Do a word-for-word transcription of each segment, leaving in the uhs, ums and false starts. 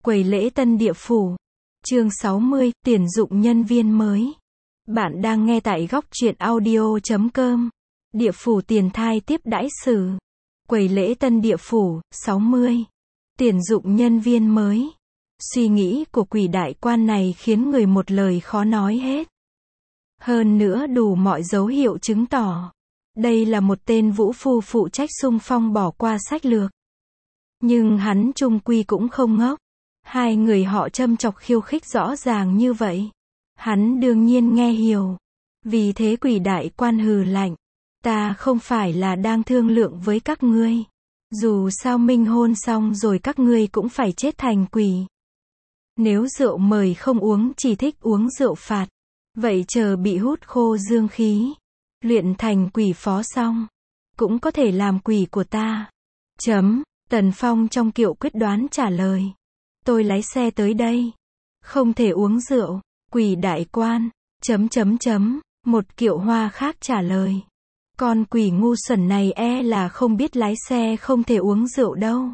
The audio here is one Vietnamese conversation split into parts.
Quầy lễ tân địa phủ. Chương sáu mươi, tuyển dụng nhân viên mới. Bạn đang nghe tại góc truyện audio chấm com. Địa phủ tiền thai tiếp đãi sử. Quầy lễ tân địa phủ. sáu mươi. Tuyển dụng nhân viên mới. Suy nghĩ của quỷ đại quan này khiến người một lời khó nói hết. Hơn nữa đủ mọi dấu hiệu chứng tỏ đây là một tên vũ phu phụ trách xung phong bỏ qua sách lược. Nhưng hắn chung quy cũng không ngốc. Hai người họ châm chọc khiêu khích rõ ràng như vậy. Hắn đương nhiên nghe hiểu. Vì thế quỷ đại quan hừ lạnh. Ta không phải là đang thương lượng với các ngươi. Dù sao minh hôn xong rồi các ngươi cũng phải chết thành quỷ. Nếu rượu mời không uống, chỉ thích uống rượu phạt. Vậy chờ bị hút khô dương khí, luyện thành quỷ phó xong, cũng có thể làm quỷ của ta. Chấm. Tần Phong trong kiệu quyết đoán trả lời. Tôi lái xe tới đây. Không thể uống rượu. Quỷ đại quan. Chấm chấm chấm. Một kiệu hoa khác trả lời. Con quỷ ngu xuẩn này e là không biết lái xe không thể uống rượu đâu.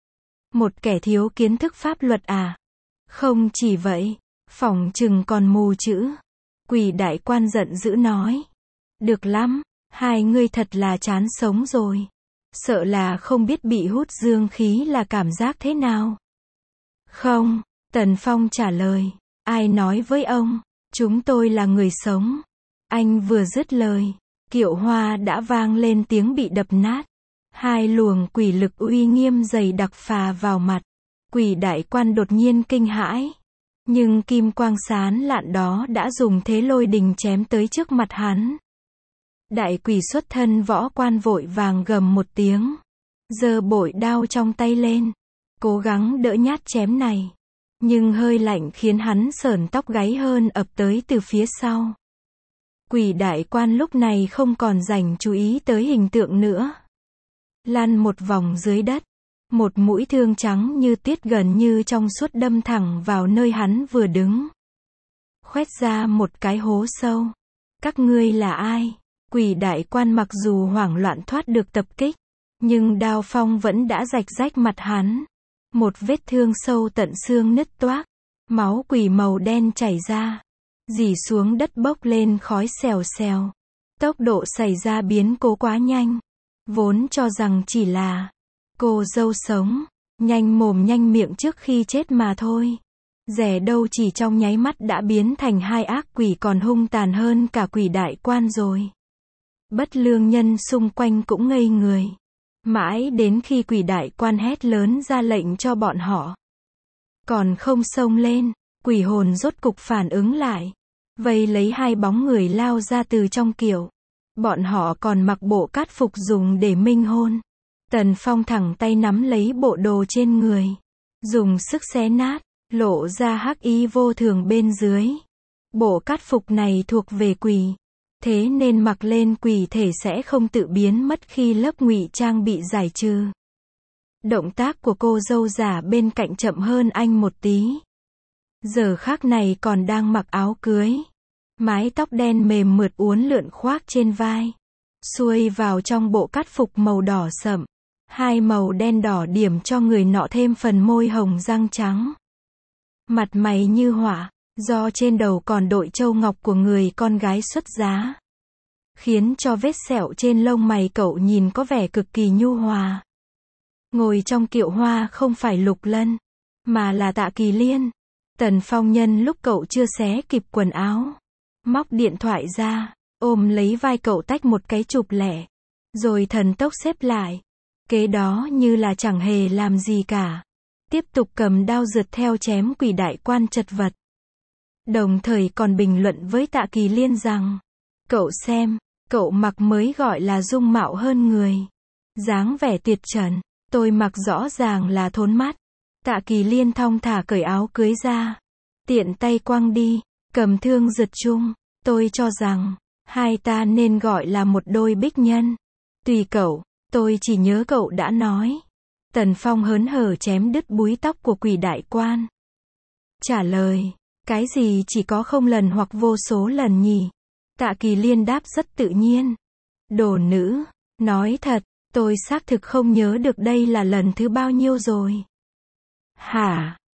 Một kẻ thiếu kiến thức pháp luật à? Không chỉ vậy, phỏng chừng còn mù chữ. Quỷ đại quan giận dữ nói. Được lắm, hai ngươi thật là chán sống rồi. Sợ là không biết bị hút dương khí là cảm giác thế nào. Không, Tần Phong trả lời. Ai nói với ông, chúng tôi là người sống. Anh vừa dứt lời, kiệu hoa đã vang lên tiếng bị đập nát. Hai luồng quỷ lực uy nghiêm dày đặc phà vào mặt. Quỷ đại quan đột nhiên kinh hãi. Nhưng kim quang sán lạn đó đã dùng thế lôi đình chém tới trước mặt hắn. Đại quỷ xuất thân võ quan vội vàng gầm một tiếng. Giơ bội đao trong tay lên. Cố gắng đỡ nhát chém này. Nhưng hơi lạnh khiến hắn sởn tóc gáy hơn ập tới từ phía sau. Quỷ đại quan lúc này không còn dành chú ý tới hình tượng nữa. Lăn một vòng dưới đất. Một mũi thương trắng như tiết gần như trong suốt đâm thẳng vào nơi hắn vừa đứng. Khoét ra một cái hố sâu. Các ngươi là ai? Quỷ đại quan mặc dù hoảng loạn thoát được tập kích, nhưng đao phong vẫn đã rạch rách mặt hắn. Một vết thương sâu tận xương nứt toác. Máu quỷ màu đen chảy ra. Rỉ xuống đất bốc lên khói xèo xèo. Tốc độ xảy ra biến cố quá nhanh. Vốn cho rằng chỉ là cô dâu sống, nhanh mồm nhanh miệng trước khi chết mà thôi. Rẻ đâu chỉ trong nháy mắt đã biến thành hai ác quỷ còn hung tàn hơn cả quỷ đại quan rồi. Bất lương nhân xung quanh cũng ngây người. Mãi đến khi quỷ đại quan hét lớn ra lệnh cho bọn họ. Còn không xông lên, quỷ hồn rốt cục phản ứng lại. Vây lấy hai bóng người lao ra từ trong kiệu. Bọn họ còn mặc bộ cát phục dùng để minh hôn. Tần Phong thẳng tay nắm lấy bộ đồ trên người. Dùng sức xé nát, lộ ra hắc ý vô thường bên dưới. Bộ cát phục này thuộc về quỷ. Thế nên mặc lên quỷ thể sẽ không tự biến mất khi lớp ngụy trang bị giải trừ. Động tác của cô dâu giả bên cạnh chậm hơn anh một tí. Giờ khác này còn đang mặc áo cưới. Mái tóc đen mềm mượt uốn lượn khoác trên vai. Xuôi vào trong bộ cát phục màu đỏ sậm. Hai màu đen đỏ điểm cho người nọ thêm phần môi hồng răng trắng. Mặt mày như họa, do trên đầu còn đội châu ngọc của người con gái xuất giá. Khiến cho vết sẹo trên lông mày cậu nhìn có vẻ cực kỳ nhu hòa. Ngồi trong kiệu hoa không phải Lục Lân, mà là Tạ Kỳ Liên. Tần Phong nhân lúc cậu chưa xé kịp quần áo. Móc điện thoại ra, ôm lấy vai cậu tách một cái chụp lẻ. Rồi thần tốc xếp lại. Kế đó như là chẳng hề làm gì cả. Tiếp tục cầm đao rượt theo chém quỷ đại quan chật vật. Đồng thời còn bình luận với Tạ Kỳ Liên rằng. Cậu xem, cậu mặc mới gọi là dung mạo hơn người. Dáng vẻ tuyệt trần, tôi mặc rõ ràng là thốn mắt. Tạ Kỳ Liên thong thả cởi áo cưới ra. Tiện tay quăng đi, cầm thương rượt chung. Tôi cho rằng, hai ta nên gọi là một đôi bích nhân. Tùy cậu. Tôi chỉ nhớ cậu đã nói. Tần Phong hớn hở chém đứt búi tóc của quỷ đại quan. Trả lời. Cái gì chỉ có không lần hoặc vô số lần nhỉ? Tạ Kỳ Liên đáp rất tự nhiên. Đồ nữ. Nói thật, tôi xác thực không nhớ được đây là lần thứ bao nhiêu rồi. Hả?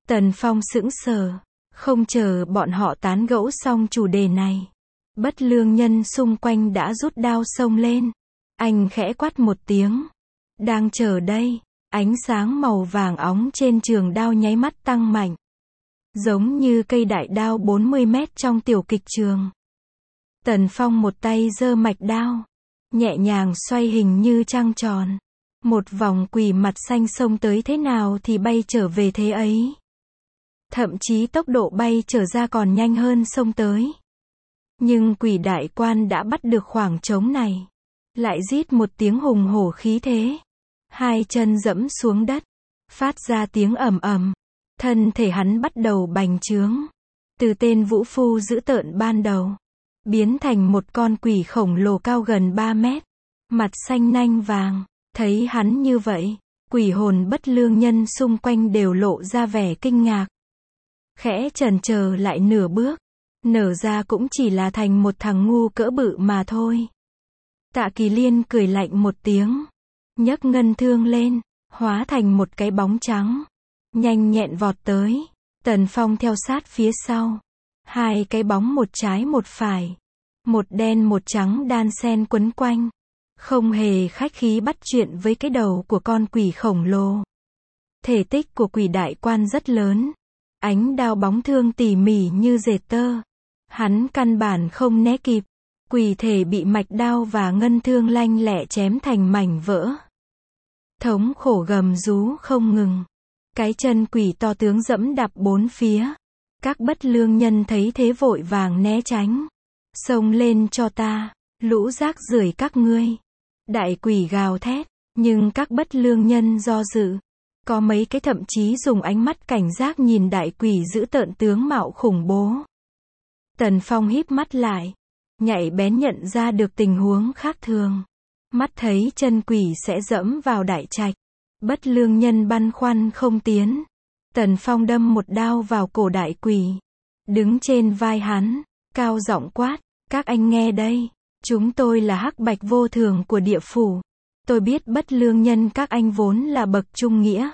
Tần Phong sững sờ, không chờ bọn họ tán gẫu xong chủ đề này. Bất lương nhân xung quanh đã rút đao xông lên. Anh khẽ quát một tiếng. Đang chờ đây, ánh sáng màu vàng óng trên trường đao nháy mắt tăng mạnh. Giống như cây đại đao bốn mươi mét trong tiểu kịch trường. Tần Phong một tay giơ mạch đao, nhẹ nhàng xoay hình như trăng tròn. Một vòng quỷ mặt xanh xông tới thế nào thì bay trở về thế ấy. Thậm chí tốc độ bay trở ra còn nhanh hơn xông tới. Nhưng quỷ đại quan đã bắt được khoảng trống này. Lại rít một tiếng hùng hổ khí thế. Hai chân dẫm xuống đất. Phát ra tiếng ầm ầm. Thân thể hắn bắt đầu bành trướng. Từ tên vũ phu dữ tợn ban đầu. Biến thành một con quỷ khổng lồ cao gần ba mét. Mặt xanh nanh vàng. Thấy hắn như vậy, quỷ hồn bất lương nhân xung quanh đều lộ ra vẻ kinh ngạc. Khẽ chần chờ lại nửa bước. Nở ra cũng chỉ là thành một thằng ngu cỡ bự mà thôi. Tạ Kỳ Liên cười lạnh một tiếng. Nhấc ngân thương lên, hóa thành một cái bóng trắng. Nhanh nhẹn vọt tới. Tần Phong theo sát phía sau. Hai cái bóng một trái một phải. Một đen một trắng đan xen quấn quanh. Không hề khách khí bắt chuyện với cái đầu của con quỷ khổng lồ. Thể tích của quỷ đại quan rất lớn. Ánh đao bóng thương tỉ mỉ như dệt tơ. Hắn căn bản không né kịp. Quỷ thể bị mạch đao và ngân thương lanh lẹ chém thành mảnh vỡ. Thống khổ gầm rú không ngừng. Cái chân quỷ to tướng dẫm đạp bốn phía. Các bất lương nhân thấy thế vội vàng né tránh. Xông lên cho ta, lũ rác rưởi các ngươi. Đại quỷ gào thét, nhưng các bất lương nhân do dự. Có mấy cái thậm chí dùng ánh mắt cảnh giác nhìn đại quỷ giữ tợn tướng mạo khủng bố. Tần Phong híp mắt lại, nhạy bén nhận ra được tình huống khác thường. Mắt thấy chân quỷ sẽ dẫm vào đại trạch. Bất lương nhân băn khoăn không tiến. Tần Phong đâm một đao vào cổ đại quỷ. Đứng trên vai hắn, cao giọng quát, các anh nghe đây. Chúng tôi là hắc bạch vô thường của địa phủ. Tôi biết bất lương nhân các anh vốn là bậc trung nghĩa.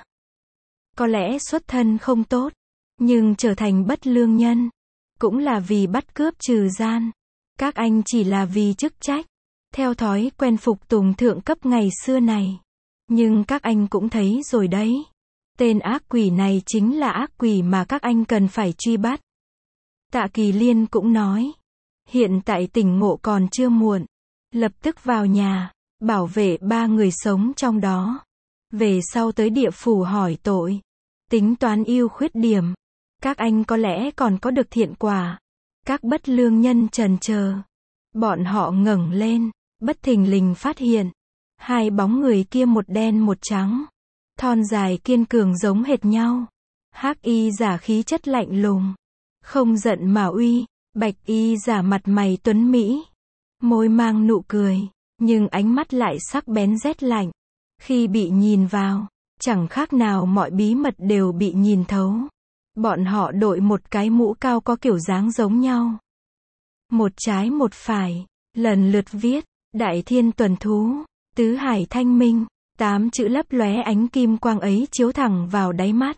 Có lẽ xuất thân không tốt, nhưng trở thành bất lương nhân, cũng là vì bắt cướp trừ gian. Các anh chỉ là vì chức trách, theo thói quen phục tùng thượng cấp ngày xưa này. Nhưng các anh cũng thấy rồi đấy. Tên ác quỷ này chính là ác quỷ mà các anh cần phải truy bắt. Tạ Kỳ Liên cũng nói. Hiện tại tỉnh ngộ còn chưa muộn. Lập tức vào nhà, bảo vệ ba người sống trong đó. Về sau tới địa phủ hỏi tội. Tính toán ưu khuyết điểm. Các anh có lẽ còn có được thiện quả. Các bất lương nhân trần chờ. Bọn họ ngẩng lên, bất thình lình phát hiện. Hai bóng người kia một đen một trắng. Thon dài kiên cường giống hệt nhau. Hắc y giả khí chất lạnh lùng. Không giận mà uy. Bạch y giả mặt mày tuấn mỹ. Môi mang nụ cười. Nhưng ánh mắt lại sắc bén rét lạnh. Khi bị nhìn vào, chẳng khác nào mọi bí mật đều bị nhìn thấu. Bọn họ đội một cái mũ cao có kiểu dáng giống nhau. Một trái một phải, lần lượt viết, Đại Thiên Tuần Thú, Tứ Hải Thanh Minh, tám chữ lấp lóe ánh kim quang ấy chiếu thẳng vào đáy mắt.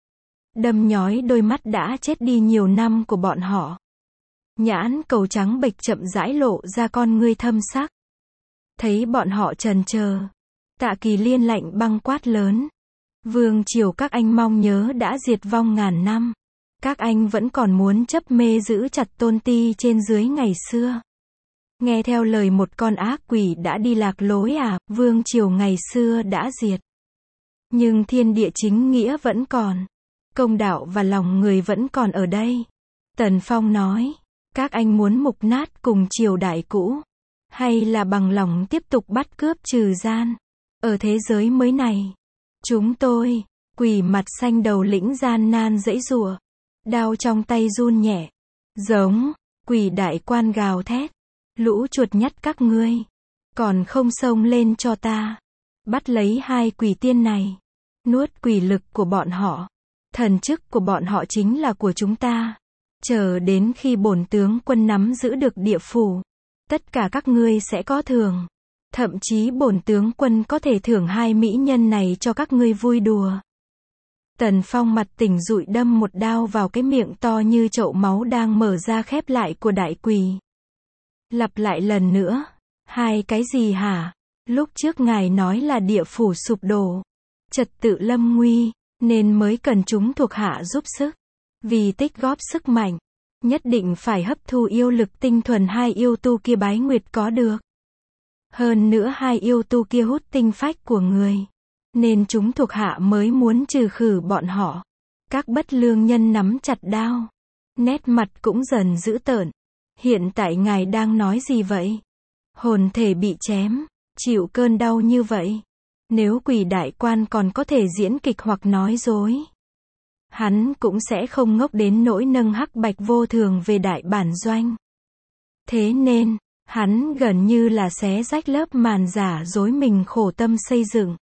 Đâm nhói đôi mắt đã chết đi nhiều năm của bọn họ. Nhãn cầu trắng bệch chậm rãi lộ ra con ngươi thâm sắc. Thấy bọn họ trần chờ, Tạ Kỳ Liên lạnh băng quát lớn. Vương triều các anh mong nhớ đã diệt vong ngàn năm. Các anh vẫn còn muốn chấp mê giữ chặt tôn ti trên dưới ngày xưa. Nghe theo lời một con ác quỷ đã đi lạc lối à, vương triều ngày xưa đã diệt. Nhưng thiên địa chính nghĩa vẫn còn. Công đạo và lòng người vẫn còn ở đây. Tần Phong nói, các anh muốn mục nát cùng triều đại cũ, hay là bằng lòng tiếp tục bắt cướp trừ gian, ở thế giới mới này. Chúng tôi, quỷ mặt xanh đầu lĩnh gian nan dãy giụa, đao trong tay run nhẹ, giống, quỷ đại quan gào thét, lũ chuột nhắt các ngươi, còn không xông lên cho ta, bắt lấy hai quỷ tiên này, nuốt quỷ lực của bọn họ, thần chức của bọn họ chính là của chúng ta, chờ đến khi bổn tướng quân nắm giữ được địa phủ, tất cả các ngươi sẽ có thưởng. Thậm chí bổn tướng quân có thể thưởng hai mỹ nhân này cho các ngươi vui đùa. Tần Phong mặt tỉnh rụi đâm một đao vào cái miệng to như chậu máu đang mở ra khép lại của đại quỷ. Lặp lại lần nữa. Hai cái gì hả? Lúc trước ngài nói là địa phủ sụp đổ, trật tự lâm nguy, nên mới cần chúng thuộc hạ giúp sức. Vì tích góp sức mạnh, nhất định phải hấp thu yêu lực tinh thuần hai yêu tu kia bái nguyệt có được. Hơn nữa hai yêu tu kia hút tinh phách của người, nên chúng thuộc hạ mới muốn trừ khử bọn họ. Các bất lương nhân nắm chặt đao, nét mặt cũng dần dữ tợn. Hiện tại ngài đang nói gì vậy? Hồn thể bị chém, chịu cơn đau như vậy. Nếu quỷ đại quan còn có thể diễn kịch hoặc nói dối, hắn cũng sẽ không ngốc đến nỗi nâng hắc bạch vô thường về đại bản doanh. Thế nên, hắn gần như là xé rách lớp màn giả dối mình khổ tâm xây dựng.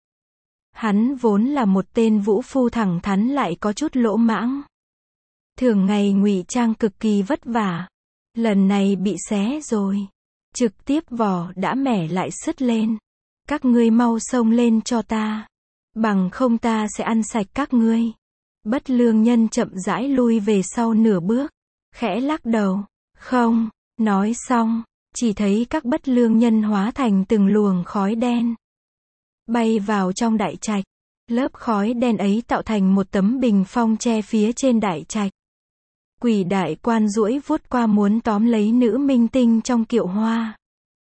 Hắn vốn là một tên vũ phu thẳng thắn lại có chút lỗ mãng. Thường ngày ngụy trang cực kỳ vất vả. Lần này bị xé rồi. Trực tiếp vỏ đã mẻ lại sứt lên. Các ngươi mau xông lên cho ta. Bằng không ta sẽ ăn sạch các ngươi. Bất lương nhân chậm rãi lui về sau nửa bước. Khẽ lắc đầu. Không, nói xong, chỉ thấy các bất lương nhân hóa thành từng luồng khói đen. Bay vào trong đại trạch. Lớp khói đen ấy tạo thành một tấm bình phong che phía trên đại trạch. Quỷ đại quan duỗi vuốt qua muốn tóm lấy nữ minh tinh trong kiệu hoa.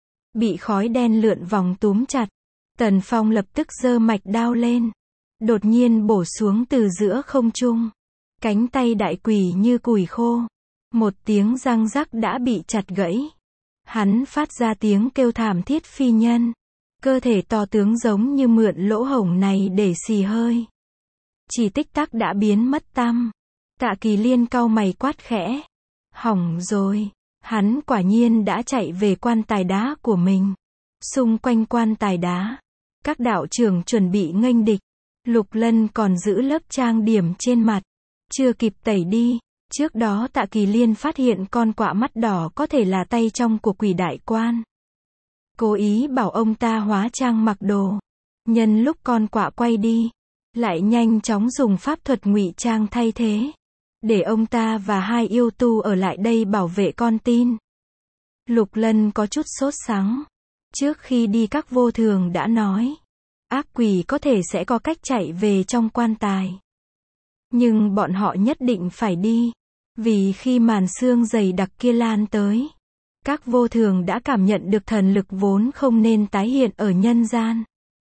Bị khói đen lượn vòng túm chặt. Tần Phong lập tức giơ mạch đao lên. Đột nhiên bổ xuống từ giữa không trung. Cánh tay đại quỷ như củi khô. Một tiếng răng rắc đã bị chặt gãy. Hắn phát ra tiếng kêu thảm thiết phi nhân. Cơ thể to tướng giống như mượn lỗ hổng này để xì hơi. Chỉ tích tắc đã biến mất tăm. Tạ Kỳ Liên cau mày quát khẽ. Hỏng rồi. Hắn quả nhiên đã chạy về quan tài đá của mình. Xung quanh quan tài đá, các đạo trưởng chuẩn bị nghênh địch. Lục Lân còn giữ lớp trang điểm trên mặt. Chưa kịp tẩy đi. Trước đó Tạ Kỳ Liên phát hiện con quạ mắt đỏ có thể là tay trong của quỷ đại quan. Cố ý bảo ông ta hóa trang mặc đồ. Nhân lúc con quạ quay đi, lại nhanh chóng dùng pháp thuật ngụy trang thay thế. Để ông ta và hai yêu tu ở lại đây bảo vệ con tin. Lục Lân có chút sốt sắng. Trước khi đi các vô thường đã nói. Ác quỷ có thể sẽ có cách chạy về trong quan tài. Nhưng bọn họ nhất định phải đi. Vì khi màn sương dày đặc kia lan tới, các vô thường đã cảm nhận được thần lực vốn không nên tái hiện ở nhân gian.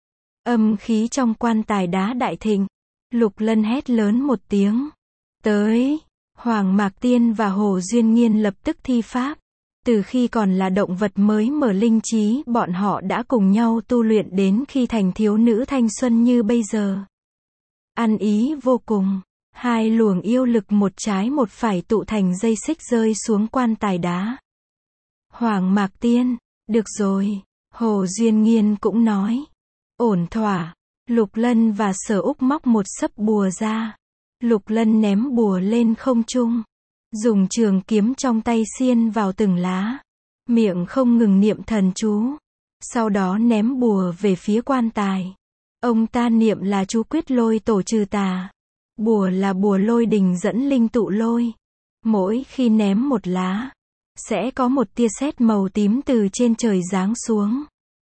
Âm khí trong quan tài đá đại thịnh. Lục Lân hét lớn một tiếng. Tới. Hoàng Mạc Tiên và Hồ Duyên Nghiên lập tức thi pháp. Từ khi còn là động vật mới mở linh trí, bọn họ đã cùng nhau tu luyện đến khi thành thiếu nữ thanh xuân như bây giờ. Ăn ý vô cùng. Hai luồng yêu lực một trái một phải tụ thành dây xích rơi xuống quan tài đá. Hoàng Mạc Tiên, được rồi. Hồ Duyên Nghiên cũng nói. Ổn thỏa. Lục Lân và Sở Úc móc một sấp bùa ra. Lục Lân ném bùa lên không trung. Dùng trường kiếm trong tay xiên vào từng lá. Miệng không ngừng niệm thần chú. Sau đó ném bùa về phía quan tài. Ông ta niệm là chú quyết lôi tổ trừ tà. Bùa là bùa lôi đình dẫn linh tụ lôi. Mỗi khi ném một lá, sẽ có một tia sét màu tím từ trên trời giáng xuống.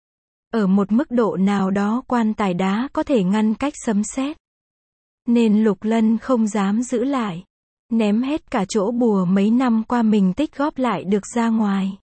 Ở một mức độ nào đó quan tài đá có thể ngăn cách sấm sét. Nên Lục Lân không dám giữ lại. Ném hết cả chỗ bùa mấy năm qua mình tích góp lại được ra ngoài.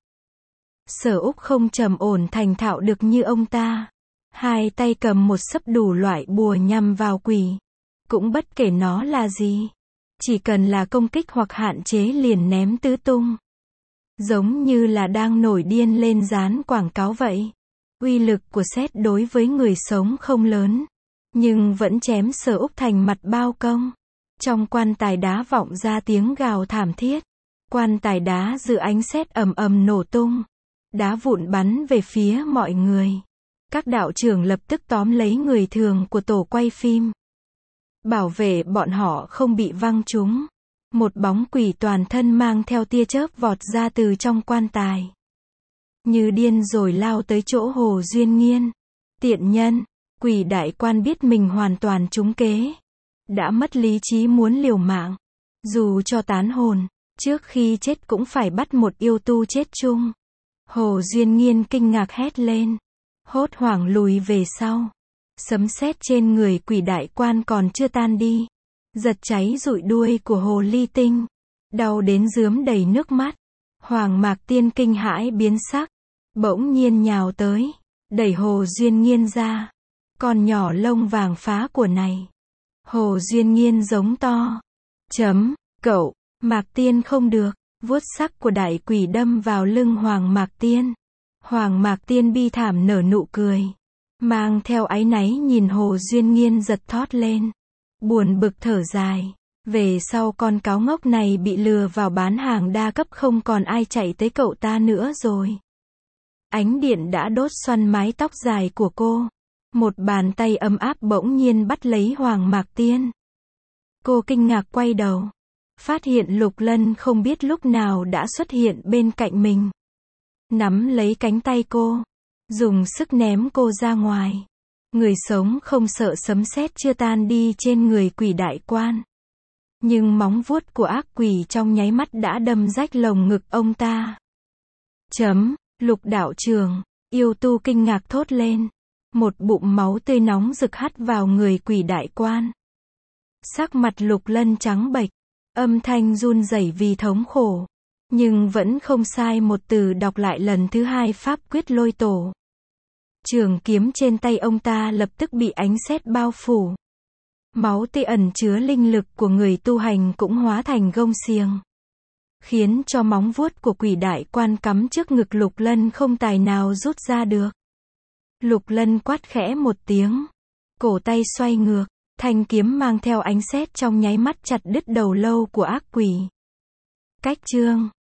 Sở Úc không trầm ổn thành thạo được như ông ta. Hai tay cầm một xấp đủ loại bùa nhằm vào quỷ. Cũng bất kể nó là gì. Chỉ cần là công kích hoặc hạn chế liền ném tứ tung. Giống như là đang nổi điên lên dán quảng cáo vậy. Uy lực của sét đối với người sống không lớn. Nhưng vẫn chém Sở Úc thành mặt bao công. Trong quan tài đá vọng ra tiếng gào thảm thiết. Quan tài đá giữa ánh sét ầm ầm nổ tung. Đá vụn bắn về phía mọi người. Các đạo trưởng lập tức tóm lấy người thường của tổ quay phim. Bảo vệ bọn họ không bị văng trúng. Một bóng quỷ toàn thân mang theo tia chớp vọt ra từ trong quan tài. Như điên rồi lao tới chỗ Hồ Duyên Nghiên. Tiện nhân, quỷ đại quan biết mình hoàn toàn trúng kế. đã mất lý trí muốn liều mạng. Dù cho tán hồn, trước khi chết cũng phải bắt một yêu tu chết chung. Hồ Duyên Nhiên kinh ngạc hét lên. Hốt hoảng lùi về sau. Sấm sét trên người quỷ đại quan còn chưa tan đi. Giật cháy rụi đuôi của hồ ly tinh. Đau đến rướm đầy nước mắt. Hoàng Mạc Tiên kinh hãi biến sắc. Bỗng nhiên nhào tới. Đẩy Hồ Duyên Nhiên ra. Con nhỏ lông vàng phá của này. Hồ Duyên Nhiên giống to. Chấm, cậu, Mạc Tiên không được. Vuốt sắc của đại quỷ đâm vào lưng Hoàng Mạc Tiên. Hoàng Mạc Tiên bi thảm nở nụ cười. Mang theo áy náy nhìn Hồ Duyên Nhiên giật thót lên. Buồn bực thở dài. Về sau con cáo ngốc này bị lừa vào bán hàng đa cấp không còn ai chạy tới cậu ta nữa rồi. Ánh điện đã đốt xoăn mái tóc dài của cô. Một bàn tay ấm áp bỗng nhiên bắt lấy Hoàng Mạc Tiên. Cô kinh ngạc quay đầu. Phát hiện Lục Lân không biết lúc nào đã xuất hiện bên cạnh mình. Nắm lấy cánh tay cô. Dùng sức ném cô ra ngoài. Người sống không sợ sấm sét chưa tan đi trên người quỷ đại quan. Nhưng móng vuốt của ác quỷ trong nháy mắt đã đâm rách lồng ngực ông ta. Chấm, Lục đạo trưởng, yêu tu kinh ngạc thốt lên. Một bụng máu tươi nóng rực hắt vào người quỷ đại quan. Sắc mặt Lục Lân trắng bệch, âm thanh run rẩy vì thống khổ. Nhưng vẫn không sai một từ đọc lại lần thứ hai pháp quyết lôi tổ. Trường kiếm trên tay ông ta lập tức bị ánh sét bao phủ. Máu tươi ẩn chứa linh lực của người tu hành cũng hóa thành gông xiềng. Khiến cho móng vuốt của quỷ đại quan cắm trước ngực Lục Lân không tài nào rút ra được. Lục Lân quát khẽ một tiếng. Cổ tay xoay ngược. Thanh kiếm mang theo ánh sét trong nháy mắt chặt đứt đầu lâu của ác quỷ. Cách chương